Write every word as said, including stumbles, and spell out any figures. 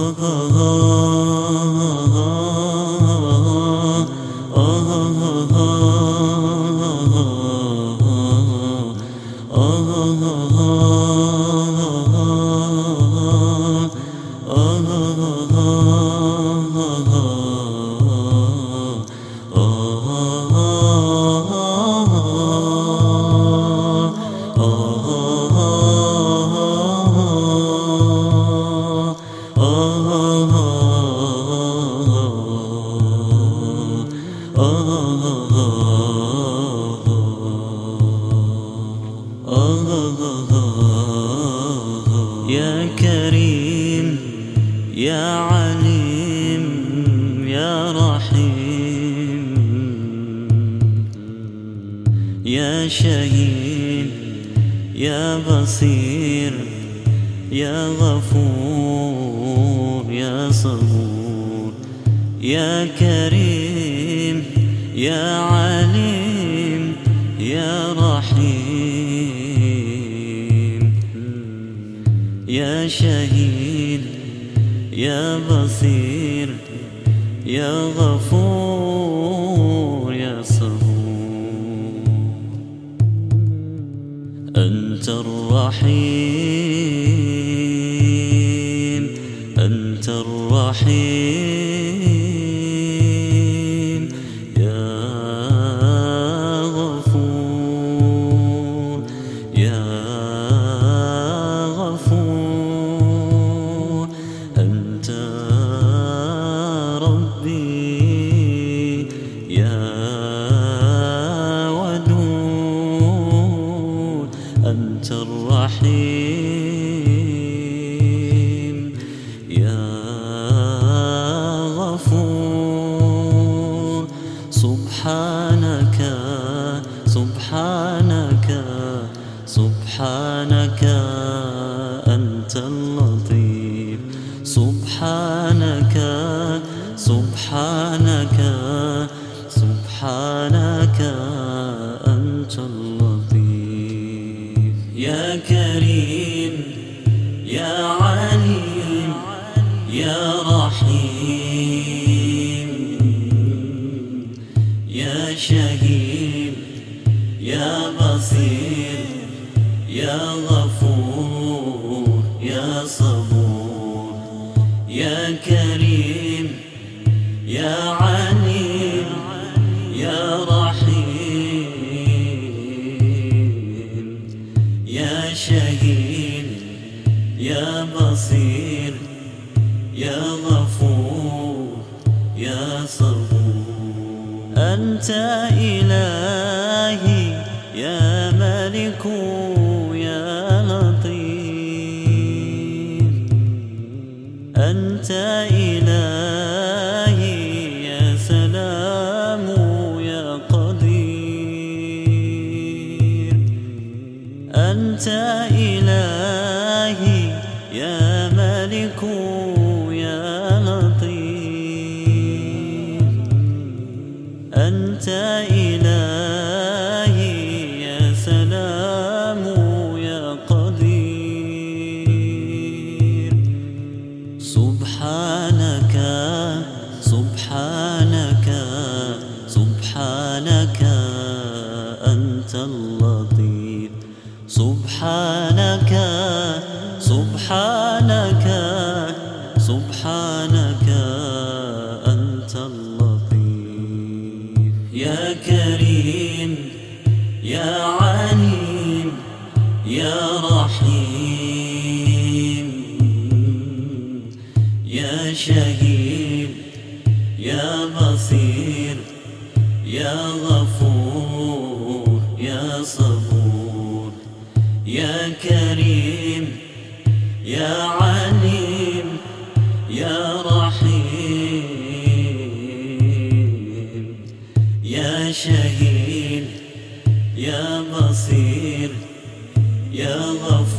يا كريم يا عليم يا رحيم، يا شهيد يا بصير يا غفور يا صبور، يا كريم يا عليم يا رحيم، يا شهيد يا بصير يا غفور يا صبور. أنت الرحيم أنت الرحيم يا غفور يا غفور. أنت ربي يا ودود، أنت الرحيم يا غفور. سبحانك سبحانك سبحانك أنت اللطيف، سبحانك سبحانك سبحانك أنت اللطيف. يا كريم يا عليم يا رحيم، يا شهيد يا بصير يا غفور يا صبور، يا كريم يا عليم يا رحيم، يا شهيد يا بصير يا غفور يا صبور. أنت إلهي يا ملك يا لطيف، أنت إلهي يا سلام يا قدير، أنت إلهي يا ملك يا لطيف، أنت إلهي يا سلام يا قدير. سبحانك سبحانك سبحانك أنت اللطيف، سبحانك سبحانك سبحانك أنت اللطيف. يا كريم يا عليم يا رحيم، يا شهيد يا بصير يا غفور يا صبور، يا كريم يا عليم يا رحيم، يا شهيد يا بصير يا غفور